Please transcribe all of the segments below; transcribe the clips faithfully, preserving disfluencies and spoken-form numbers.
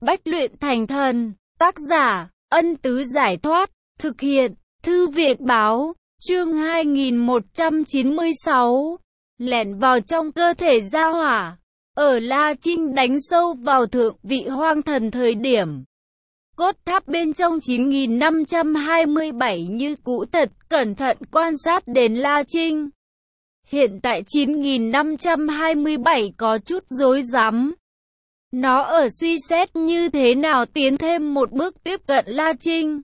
Bách luyện thành thần. Tác giả, Ân Tứ Giải Thoát. Thực hiện, Thư viện Báo. Chương hai nghìn một trăm chín mươi sáu. Lẻn vào trong cơ thể gia hỏa. Ở La Trinh đánh sâu vào thượng vị hoang thần thời điểm. Cốt tháp bên trong chín nghìn năm trăm hai mươi bảy như cũ thật cẩn thận quan sát đến La Trinh. Hiện tại chín nghìn năm trăm hai mươi bảy có chút rối rắm. Nó ở suy xét như thế nào tiến thêm một bước tiếp cận La Trinh.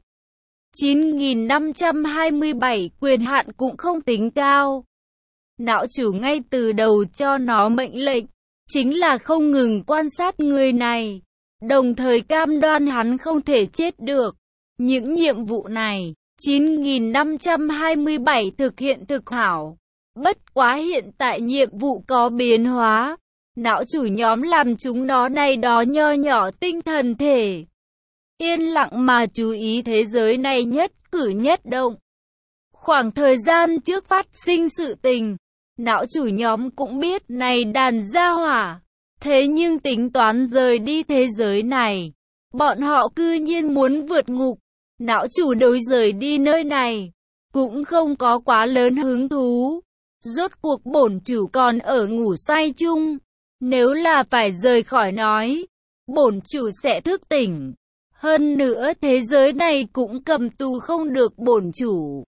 chín nghìn năm trăm hai mươi bảy quyền hạn cũng không tính cao. Não chủ ngay từ đầu cho nó mệnh lệnh, chính là không ngừng quan sát người này, đồng thời cam đoan hắn không thể chết được. Những nhiệm vụ này, chín nghìn năm trăm hai mươi bảy thực hiện thực hảo. Bất quá hiện tại nhiệm vụ có biến hóa. Não chủ nhóm làm chúng nó này đó nho nhỏ tinh thần thể. Yên lặng mà chú ý thế giới này nhất cử nhất động. Khoảng thời gian trước phát sinh sự tình, não chủ nhóm cũng biết này đàn gia hỏa. Thế nhưng tính toán rời đi thế giới này, bọn họ cư nhiên muốn vượt ngục. Não chủ đối rời đi nơi này, cũng không có quá lớn hứng thú. Rốt cuộc bổn chủ còn ở ngủ say chung. Nếu là phải rời khỏi nói, bổn chủ sẽ thức tỉnh. Hơn nữa thế giới này cũng cầm tù không được bổn chủ.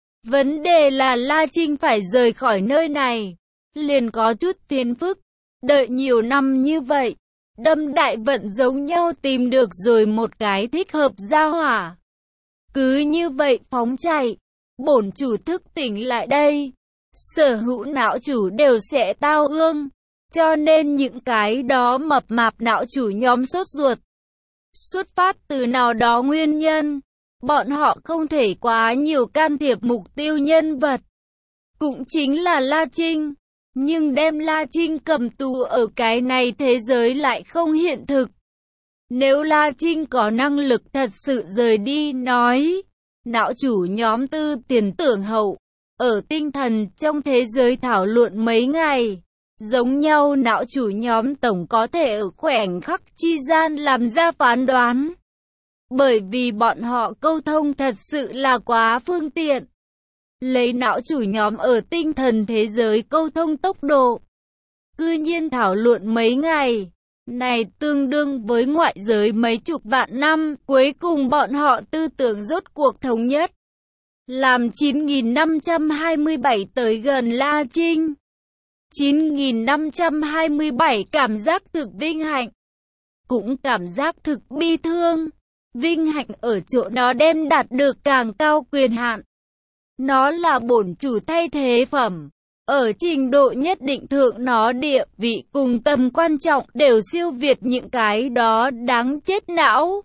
Vấn đề là La Trinh phải rời khỏi nơi này, liền có chút phiền phức. Đợi nhiều năm như vậy, đâm đại vận giống nhau tìm được rồi một cái thích hợp gia hỏa. Cứ như vậy phóng chạy, bổn chủ thức tỉnh lại đây, sở hữu não chủ đều sẽ tao ương. Cho nên những cái đó mập mạp não chủ nhóm sốt ruột. Xuất phát từ nào đó nguyên nhân, bọn họ không thể quá nhiều can thiệp mục tiêu nhân vật. Cũng chính là La Trinh. Nhưng đem La Trinh cầm tù ở cái này thế giới lại không hiện thực. Nếu La Trinh có năng lực thật sự rời đi nói, não chủ nhóm tư tiền tưởng hậu, ở tinh thần trong thế giới thảo luận mấy ngày. Giống nhau não chủ nhóm tổng có thể ở khoảnh khắc chi gian làm ra phán đoán. Bởi vì bọn họ câu thông thật sự là quá phương tiện. Lấy não chủ nhóm ở tinh thần thế giới câu thông tốc độ, cư nhiên thảo luận mấy ngày. Này tương đương với ngoại giới mấy chục vạn năm. Cuối cùng bọn họ tư tưởng rốt cuộc thống nhất. Làm chín nghìn năm trăm hai mươi bảy tới gần La Trinh. chín nghìn năm trăm hai mươi bảy cảm giác thực vinh hạnh, cũng cảm giác thực bi thương. Vinh hạnh ở chỗ nó đem đạt được càng cao quyền hạn. Nó là bổn chủ thay thế phẩm. Ở trình độ nhất định thượng nó địa vị cùng tầm quan trọng đều siêu việt những cái đó đáng chết não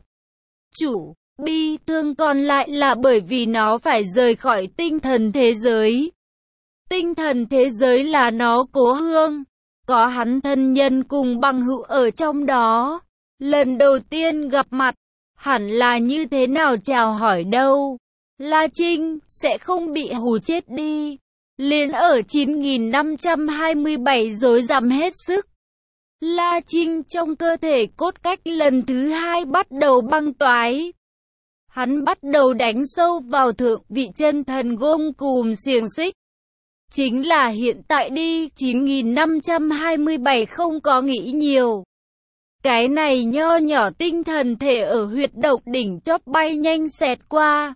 chủ. Bi thương còn lại là bởi vì nó phải rời khỏi tinh thần thế giới. Tinh thần thế giới là nó cố hương, có hắn thân nhân cùng bằng hữu ở trong đó. Lần đầu tiên gặp mặt, hẳn là như thế nào chào hỏi đâu. La Trinh sẽ không bị hù chết đi. Liền ở chín nghìn năm trăm hai mươi bảy rối rắm hết sức. La Trinh trong cơ thể cốt cách lần thứ hai bắt đầu băng toái. Hắn bắt đầu đánh sâu vào thượng vị chân thần gông cùm xiềng xích. Chính là hiện tại đi, chín nghìn năm trăm hai mươi bảy không có nghĩ nhiều. Cái này nho nhỏ tinh thần thể ở huyệt động đỉnh chóp bay nhanh xẹt qua.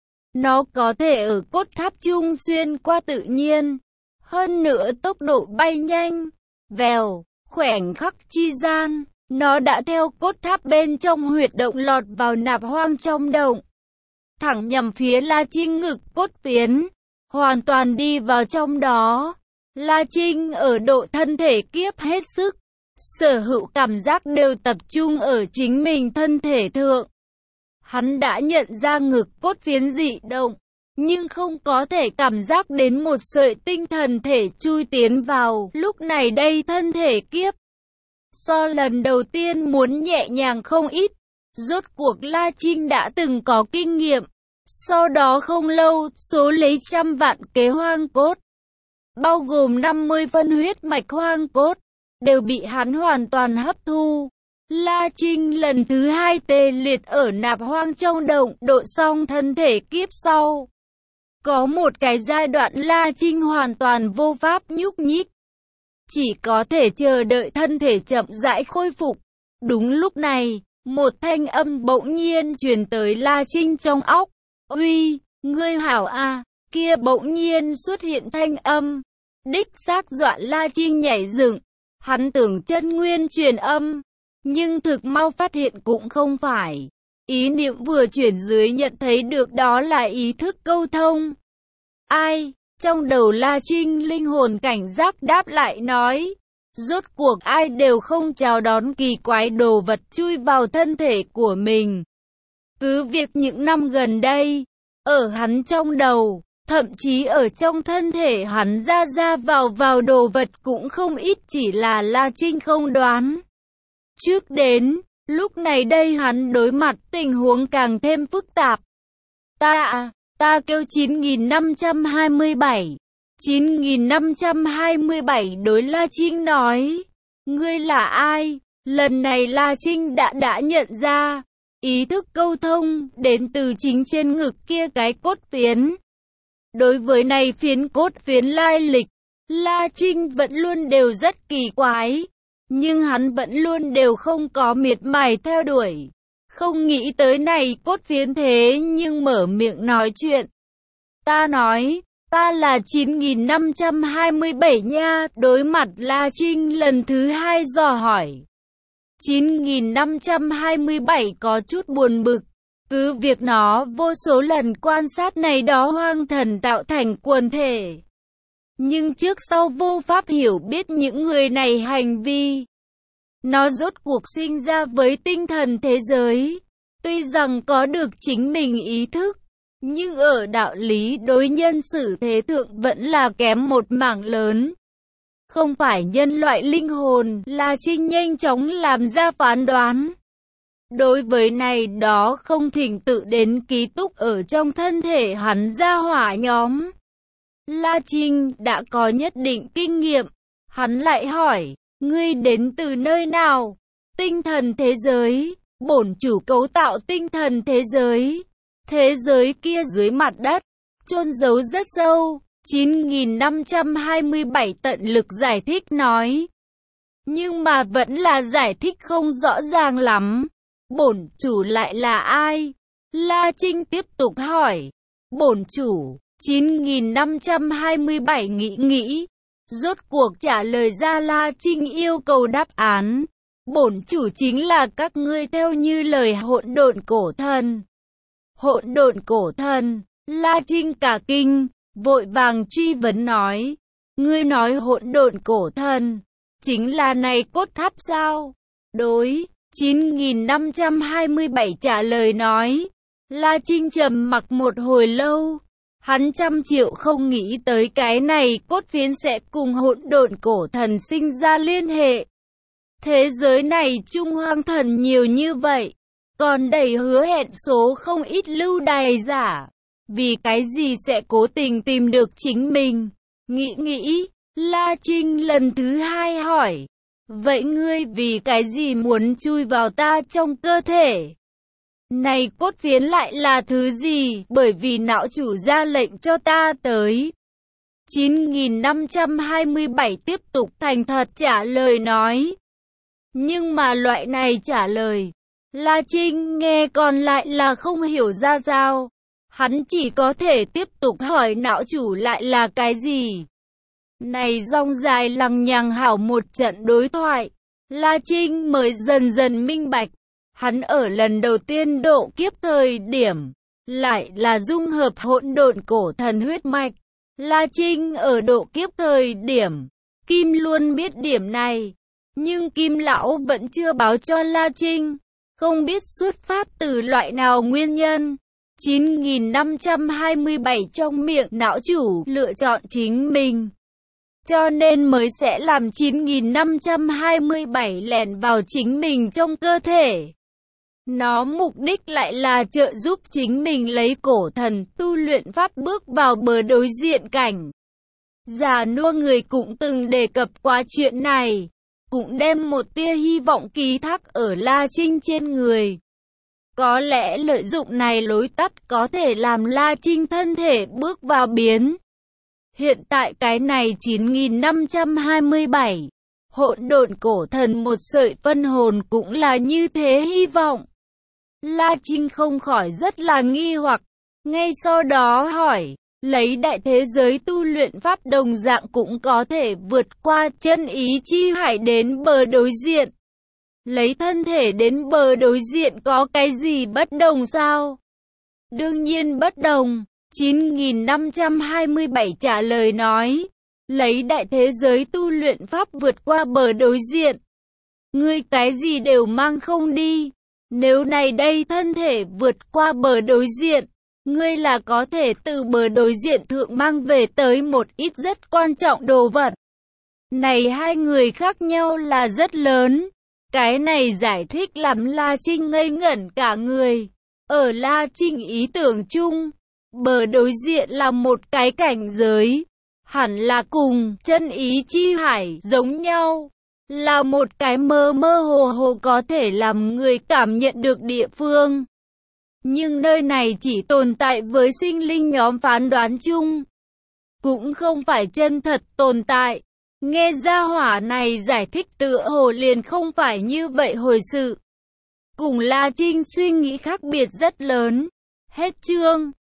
Nó có thể ở cốt tháp trung xuyên qua tự nhiên. Hơn nữa tốc độ bay nhanh. Vèo, khoảnh khắc chi gian, nó đã theo cốt tháp bên trong huyệt động lọt vào nạp hoang trong động. Thẳng nhằm phía La Trinh ngực cốt phiến. Hoàn toàn đi vào trong đó. La Trinh ở độ thân thể kiếp hết sức. Sở hữu cảm giác đều tập trung ở chính mình thân thể thượng. Hắn đã nhận ra ngực cốt phiến dị động, nhưng không có thể cảm giác đến một sợi tinh thần thể chui tiến vào. Lúc này đây thân thể kiếp, so lần đầu tiên muốn nhẹ nhàng không ít. Rốt cuộc La Trinh đã từng có kinh nghiệm. Sau đó không lâu, số lấy trăm vạn kế hoang cốt, bao gồm năm mươi phân huyết mạch hoang cốt, đều bị hắn hoàn toàn hấp thu. La Trinh lần thứ hai tê liệt ở nạp hoang trong động độ xong thân thể kiếp sau. Có một cái giai đoạn La Trinh hoàn toàn vô pháp nhúc nhích. Chỉ có thể chờ đợi thân thể chậm rãi khôi phục. Đúng lúc này, một thanh âm bỗng nhiên truyền tới La Trinh trong óc. Uy, ngươi hảo a, kia bỗng nhiên xuất hiện thanh âm. Đích xác dọa La Trinh nhảy dựng. Hắn tưởng chân nguyên truyền âm, nhưng thực mau phát hiện cũng không phải. Ý niệm vừa chuyển dưới nhận thấy được đó là ý thức câu thông. Ai? Trong đầu La Trinh linh hồn cảnh giác đáp lại nói. Rốt cuộc ai đều không chào đón kỳ quái đồ vật chui vào thân thể của mình. Cứ việc những năm gần đây, ở hắn trong đầu, thậm chí ở trong thân thể hắn ra ra vào vào đồ vật cũng không ít, chỉ là La Trinh không đoán. Trước đến, lúc này đây hắn đối mặt tình huống càng thêm phức tạp. Ta à, ta kêu chín nghìn năm trăm hai mươi bảy. chín nghìn năm trăm hai mươi bảy đối La Trinh nói. Ngươi là ai? Lần này La Trinh đã đã nhận ra. Ý thức câu thông đến từ chính trên ngực kia cái cốt phiến. Đối với này phiến cốt phiến lai lịch, La Trinh vẫn luôn đều rất kỳ quái. Nhưng hắn vẫn luôn đều không có miệt mài theo đuổi. Không nghĩ tới này cốt phiến thế nhưng mở miệng nói chuyện. Ta nói, ta là chín nghìn năm trăm hai mươi bảy nha. Đối mặt La Trinh lần thứ hai dò hỏi. chín nghìn năm trăm hai mươi bảy có chút buồn bực. Cứ việc nó vô số lần quan sát này đó hoang thần tạo thành quần thể. Nhưng trước sau vô pháp hiểu biết những người này hành vi. Nó rốt cuộc sinh ra với tinh thần thế giới. Tuy rằng có được chính mình ý thức, nhưng ở đạo lý đối nhân xử thế thượng vẫn là kém một mảng lớn. Không phải nhân loại linh hồn, La Trinh nhanh chóng làm ra phán đoán. Đối với này đó không thỉnh tự đến ký túc ở trong thân thể hắn ra hỏa nhóm. La Trinh đã có nhất định kinh nghiệm. Hắn lại hỏi, ngươi đến từ nơi nào? Tinh thần thế giới. Bổn chủ cấu tạo tinh thần thế giới. Thế giới kia dưới mặt đất, chôn giấu rất sâu. chín nghìn năm trăm hai mươi bảy tận lực giải thích nói. Nhưng mà vẫn là giải thích không rõ ràng lắm. Bổn chủ lại là ai? La Trinh tiếp tục hỏi. Bổn chủ, chín nghìn năm trăm hai mươi bảy nghĩ nghĩ. Rốt cuộc trả lời ra La Trinh yêu cầu đáp án. Bổn chủ chính là các ngươi theo như lời hỗn độn cổ thần. Hỗn độn cổ thần, La Trinh cả kinh, vội vàng truy vấn nói. Ngươi nói hỗn độn cổ thần, chính là này cốt tháp sao? Đối, chín nghìn năm trăm hai mươi bảy trả lời nói. La Trinh trầm mặc một hồi lâu. Hắn trăm triệu không nghĩ tới cái này cốt phiến sẽ cùng hỗn độn cổ thần sinh ra liên hệ. Thế giới này trung hoang thần nhiều như vậy, còn đầy hứa hẹn số không ít lưu đày giả. Vì cái gì sẽ cố tình tìm được chính mình? Nghĩ nghĩ, La Trinh lần thứ hai hỏi. Vậy ngươi vì cái gì muốn chui vào ta trong cơ thể? Này cốt phiến lại là thứ gì? Bởi vì não chủ ra lệnh cho ta tới. chín nghìn năm trăm hai mươi bảy tiếp tục thành thật trả lời nói. Nhưng mà loại này trả lời, La Trinh nghe còn lại là không hiểu ra sao. Hắn chỉ có thể tiếp tục hỏi não chủ lại là cái gì. Này dòng dài lằng nhằng hảo một trận đối thoại, La Trinh mới dần dần minh bạch. Hắn ở lần đầu tiên độ kiếp thời điểm, lại là dung hợp hỗn độn cổ thần huyết mạch. La Trinh ở độ kiếp thời điểm, Kim luôn biết điểm này. Nhưng Kim Lão vẫn chưa báo cho La Trinh, không biết xuất phát từ loại nào nguyên nhân. chín nghìn năm trăm hai mươi bảy trong miệng não chủ lựa chọn chính mình. Cho nên mới sẽ làm chín nghìn năm trăm hai mươi bảy lẻn vào chính mình trong cơ thể. Nó mục đích lại là trợ giúp chính mình lấy cổ thần tu luyện pháp bước vào bờ đối diện cảnh. Già nua người cũng từng đề cập qua chuyện này. cũng đem một tia hy vọng ký thác ở La Trinh trên người. Có lẽ lợi dụng này lối tắt có thể làm La Trinh thân thể bước vào biến. Hiện tại cái này chín nghìn năm trăm hai mươi bảy, hỗn độn cổ thần một sợi phân hồn cũng là như thế hy vọng. La Trinh không khỏi rất là nghi hoặc, ngay sau đó hỏi, lấy đại thế giới tu luyện pháp đồng dạng cũng có thể vượt qua chân ý chi hải đến bờ đối diện. Lấy thân thể đến bờ đối diện có cái gì bất đồng sao? Đương nhiên bất đồng, chín nghìn năm trăm hai mươi bảy trả lời nói, lấy đại thế giới tu luyện pháp vượt qua bờ đối diện. Ngươi cái gì đều mang không đi, nếu này đây thân thể vượt qua bờ đối diện, ngươi là có thể từ bờ đối diện thượng mang về tới một ít rất quan trọng đồ vật. Này hai người khác nhau là rất lớn. Cái này giải thích làm La Trinh ngây ngẩn cả người. Ở La Trinh ý tưởng chung, bờ đối diện là một cái cảnh giới, hẳn là cùng chân ý chi hải giống nhau, là một cái mơ mơ hồ hồ có thể làm người cảm nhận được địa phương. Nhưng nơi này chỉ tồn tại với sinh linh nhóm phán đoán chung, cũng không phải chân thật tồn tại. Nghe gia hỏa này giải thích tựa hồ liền không phải như vậy hồi sự. Cùng La Trinh suy nghĩ khác biệt rất lớn. Hết chương.